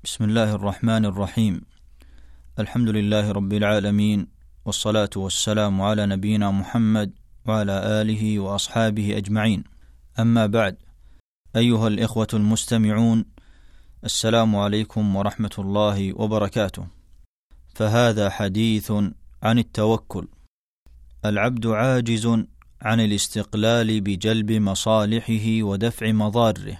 بسم الله الرحمن الرحيم. الحمد لله رب العالمين، والصلاة والسلام على نبينا محمد وعلى آله وأصحابه أجمعين. أما بعد، أيها الإخوة المستمعون، السلام عليكم ورحمة الله وبركاته. فهذا حديث عن التوكل. العبد عاجز عن الاستقلال بجلب مصالحه ودفع مضاره،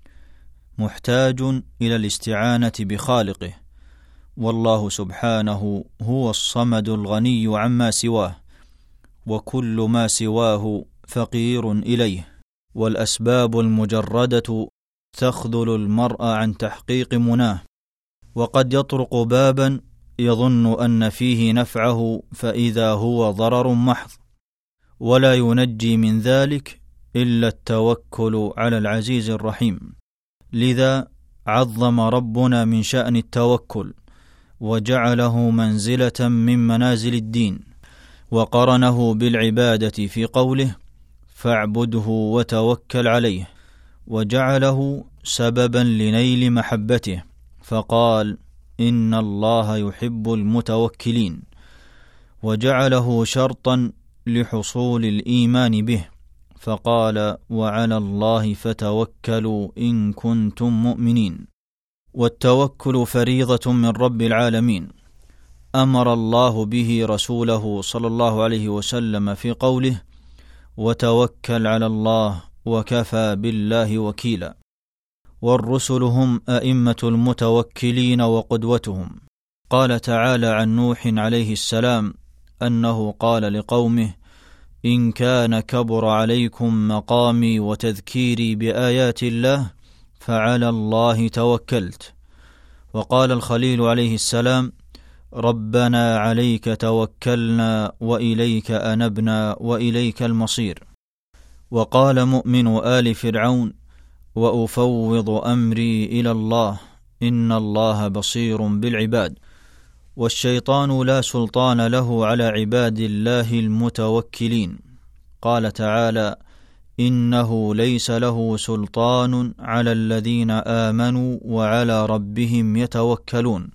محتاج إلى الاستعانة بخالقه، والله سبحانه هو الصمد الغني عما سواه، وكل ما سواه فقير إليه، والأسباب المجردة تخذل المرء عن تحقيق مناه، وقد يطرق بابا يظن أن فيه نفعه فإذا هو ضرر محض، ولا ينجي من ذلك إلا التوكل على العزيز الرحيم. لذا عظم ربنا من شأن التوكل، وجعله منزلة من منازل الدين، وقرنه بالعبادة في قوله فاعبده وتوكل عليه، وجعله سببا لنيل محبته فقال إن الله يحب المتوكلين، وجعله شرطا لحصول الإيمان به فقال وعلى الله فتوكلوا إن كنتم مؤمنين. والتوكل فريضة من رب العالمين، أمر الله به رسوله صلى الله عليه وسلم في قوله وتوكل على الله وكفى بالله وكيلا. والرسل هم أئمة المتوكلين وقدوتهم. قال تعالى عن نوح عليه السلام أنه قال لقومه إن كان كبر عليكم مقامي وتذكيري بآيات الله فعلى الله توكلت. وقال الخليل عليه السلام ربنا عليك توكلنا وإليك أنبنا وإليك المصير. وقال مؤمن آل فرعون وأفوض أمري إلى الله إن الله بصير بالعباد. والشيطان لا سلطان له على عباد الله المتوكلين. قال تعالى إنه ليس له سلطان على الذين آمنوا وعلى ربهم يتوكلون.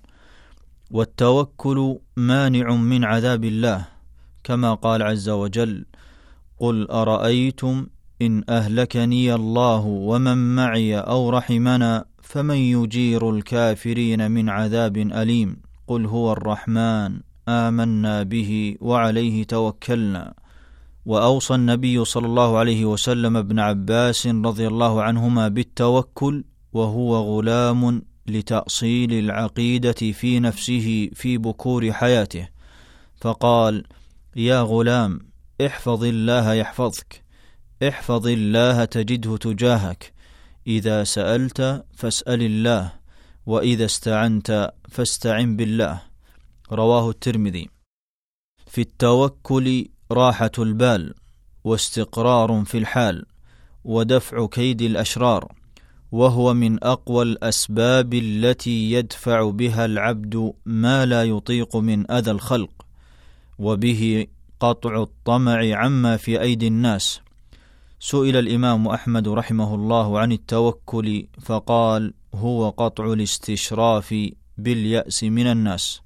والتوكل مانع من عذاب الله، كما قال عز وجل قل أرأيتم إن أهلكني الله ومن معي أو رحمنا فمن يجير الكافرين من عذاب أليم قل هو الرحمن آمنا به وعليه توكلنا. وأوصى النبي صلى الله عليه وسلم ابن عباس رضي الله عنهما بالتوكل وهو غلام لتأصيل العقيدة في نفسه في بكور حياته، فقال يا غلام احفظ الله يحفظك، احفظ الله تجده تجاهك، إذا سألت فاسأل الله، وإذا استعنت فاستعن بالله. رواه الترمذي. في التوكل راحة البال، واستقرار في الحال، ودفع كيد الأشرار، وهو من أقوى الأسباب التي يدفع بها العبد ما لا يطيق من أذى الخلق، وبه قطع الطمع عما في أيدي الناس. سئل الإمام أحمد رحمه الله عن التوكل فقال هو قطع الاستشراف باليأس من الناس.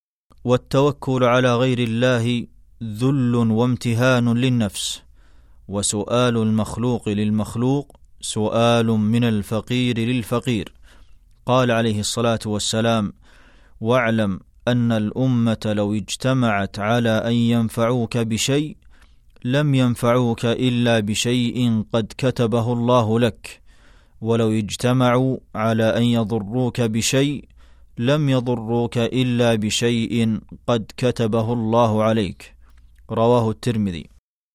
والتوكل على غير الله ذل وامتهان للنفس، وسؤال المخلوق للمخلوق سؤال من الفقير للفقير. قال عليه الصلاة والسلام واعلم أن الأمة لو اجتمعت على أن ينفعوك بشيء لم ينفعوك إلا بشيء قد كتبه الله لك، ولو اجتمعوا على أن يضروك بشيء لم يضروك إلا بشيء قد كتبه الله عليك. رواه الترمذي.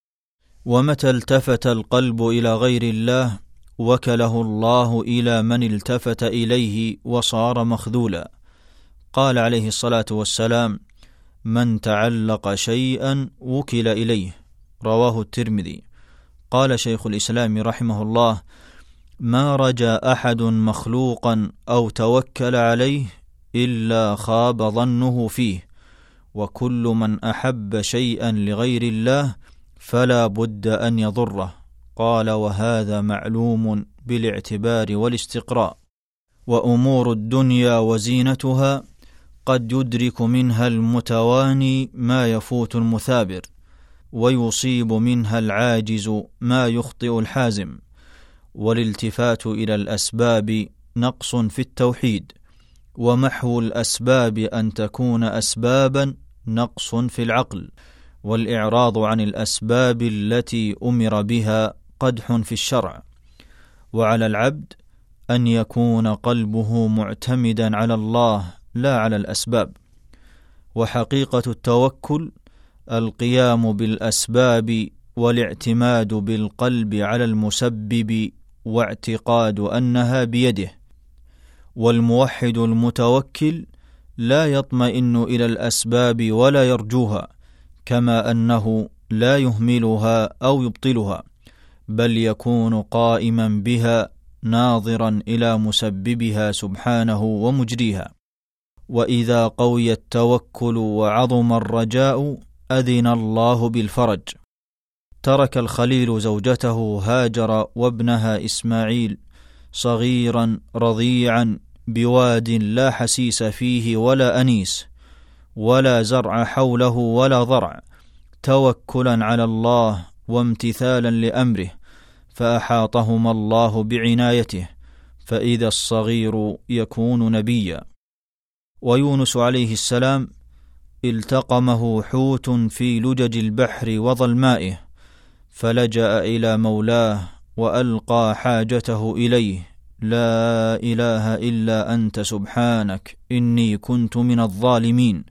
ومتى التفت القلب إلى غير الله وكله الله إلى من التفت إليه وصار مخذولا. قال عليه الصلاة والسلام من تعلق شيئا وكل إليه. رواه الترمذي. قال شيخ الإسلام رحمه الله ما رجا أحد مخلوقا أو توكل عليه إلا خاب ظنه فيه، وكل من أحب شيئا لغير الله فلا بد أن يضره. قال وهذا معلوم بالاعتبار والاستقراء. وأمور الدنيا وزينتها قد يدرك منها المتواني ما يفوت المثابر، ويصيب منها العاجز ما يخطئ الحازم. والالتفات إلى الأسباب نقص في التوحيد، ومحو الأسباب أن تكون أسبابا نقص في العقل، والإعراض عن الأسباب التي أمر بها قدح في الشرع. وعلى العبد أن يكون قلبه معتمدا على الله لا على الأسباب. وحقيقة التوكل القيام بالأسباب والاعتماد بالقلب على المسبب، واعتقاد أنها بيده. والموحد المتوكل لا يطمئن إلى الأسباب ولا يرجوها، كما أنه لا يهملها أو يبطلها، بل يكون قائما بها ناظرا إلى مسببها سبحانه ومجريها. وإذا قوي التوكل وعظم الرجاء أذن الله بالفرج. ترك الخليل زوجته هاجر وابنها إسماعيل صغيرا رضيعا بواد لا حسيس فيه ولا أنيس، ولا زرع حوله ولا ضرع، توكلا على الله وامتثالا لأمره، فأحاطهما الله بعنايته، فإذا الصغير يكون نبيا. ويونس عليه السلام التقمه حوت في لجج البحر وظلمائه، فلجأ إلى مولاه وألقى حاجته إليه: لا إله إلا أنت سبحانك إني كنت من الظالمين.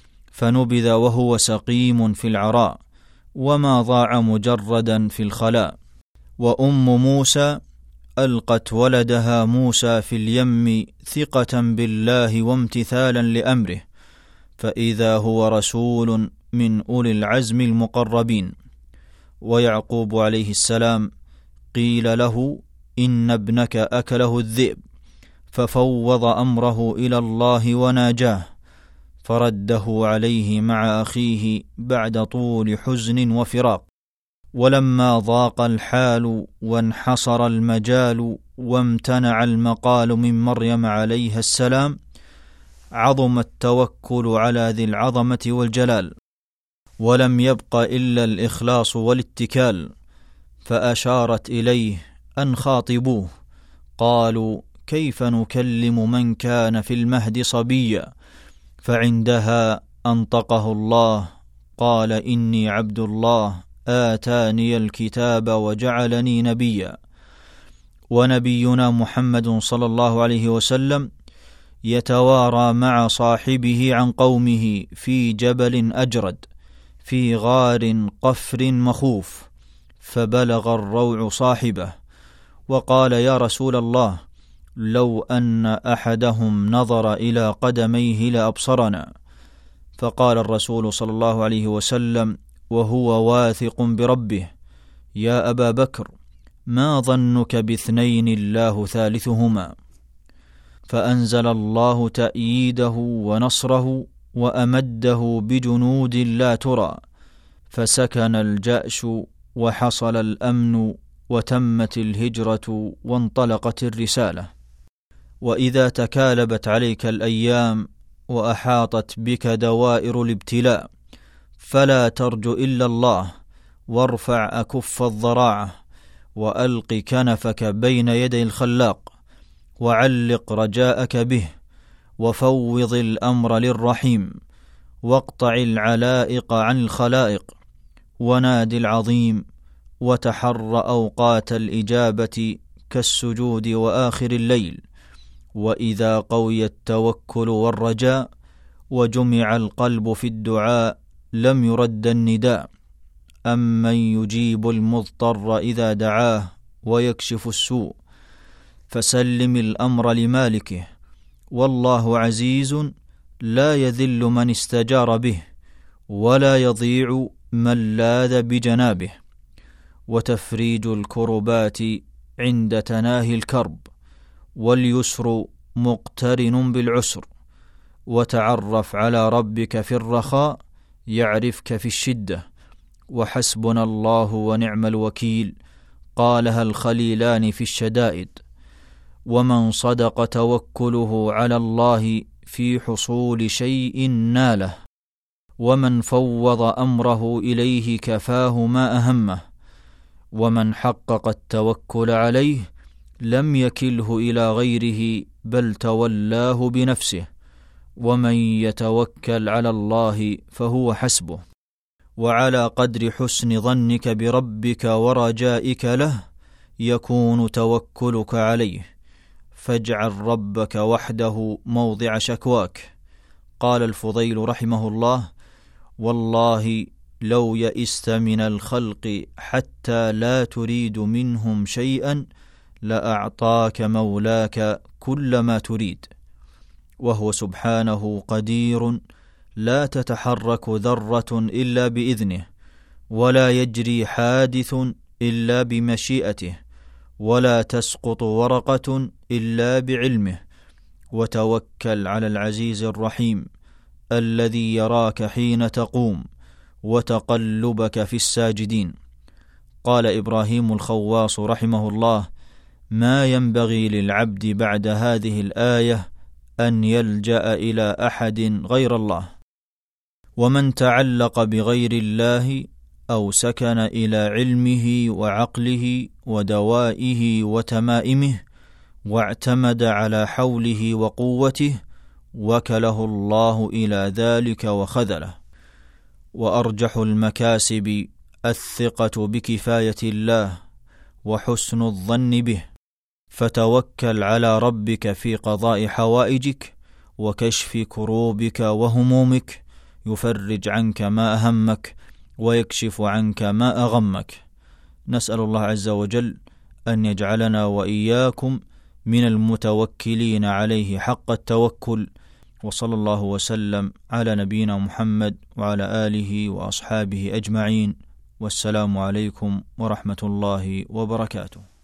فنبذ وهو سقيم في العراء، وما ضاع مجردا في الخلاء. وأم موسى ألقت ولدها موسى في اليم ثقة بالله وامتثالا لأمره، فإذا هو رسول من أولي العزم المقربين. ويعقوب عليه السلام قيل له: إن ابنك أكله الذئب، ففوض أمره إلى الله وناجاه، فرده عليه مع أخيه بعد طول حزن وفراق. ولما ضاق الحال وانحصر المجال وامتنع المقال من مريم عليها السلام، عظم التوكل على ذي العظمة والجلال، ولم يبق إلا الإخلاص والاتكال. فأشارت إليه أن خاطبوه. قالوا: كيف نكلم من كان في المهد صبيا؟ فعندها أنطقه الله: قال: إني عبد الله آتاني الكتاب وجعلني نبيا. ونبينا محمد صلى الله عليه وسلم يتوارى مع صاحبه عن قومه في جبل أجرد في غار قفر مخوف، فبلغ الروع صاحبه وقال: يا رسول الله، لو أن أحدهم نظر إلى قدميه لأبصرنا. فقال الرسول صلى الله عليه وسلم وهو واثق بربه: يا أبا بكر، ما ظنك باثنين الله ثالثهما؟ فأنزل الله تأييده ونصره وأمده بجنود لا ترى، فسكن الجأش وحصل الأمن وتمت الهجرة وانطلقت الرسالة. وإذا تكالبت عليك الأيام وأحاطت بك دوائر الابتلاء، فلا ترجو إلا الله، وارفع أكف الضراعة، وألق كنفك بين يدي الخلاق، وعلق رجاءك به، وفوض الأمر للرحيم، واقطع العلائق عن الخلائق، ونادي العظيم، وتحر أوقات الإجابة كالسجود وآخر الليل. وإذا قوي التوكل والرجاء وجمع القلب في الدعاء لم يرد النداء: أمن يجيب المضطر إذا دعاه ويكشف السوء، فسلم الأمر لمالكه، والله عزيز لا يذل من استجار به، ولا يضيع من لاذ بجنابه. وتفريج الكربات عند تناهي الكرب، واليسر مقترن بالعسر. وتعرف على ربك في الرخاء يعرفك في الشدة، وحسبنا الله ونعم الوكيل قالها الخليلان في الشدائد. ومن صدق توكله على الله في حصول شيء ناله، ومن فوض أمره إليه كفاه ما أهمه، ومن حقق التوكل عليه لم يكله إلى غيره بل تولاه بنفسه، ومن يتوكل على الله فهو حسبه. وعلى قدر حسن ظنك بربك ورجائك له يكون توكلك عليه، فاجعل ربك وحده موضع شكواك. قال الفضيل رحمه الله: والله لو يئست من الخلق حتى لا تريد منهم شيئا لأعطاك مولاك كل ما تريد، وهو سبحانه قدير لا تتحرك ذرة إلا بإذنه، ولا يجري حادث إلا بمشيئته، ولا تسقط ورقة إلا بعلمه. وتوكل على العزيز الرحيم الذي يراك حين تقوم وتقلبك في الساجدين. قال إبراهيم الخواص رحمه الله: ما ينبغي للعبد بعد هذه الآية أن يلجأ إلى أحد غير الله، ومن تعلق بغير الله أو سكن إلى علمه وعقله ودوائه وتمائمه واعتمد على حوله وقوته وكله الله إلى ذلك وخذله. وأرجح المكاسب الثقة بكفاية الله وحسن الظن به، فتوكل على ربك في قضاء حوائجك وكشف كروبك وهمومك، يفرج عنك ما أهمك ويكشف عنك ما أغمك. نسأل الله عز وجل أن يجعلنا وإياكم من المتوكلين عليه حق التوكل. وصلى الله وسلم على نبينا محمد وعلى آله وأصحابه أجمعين، والسلام عليكم ورحمة الله وبركاته.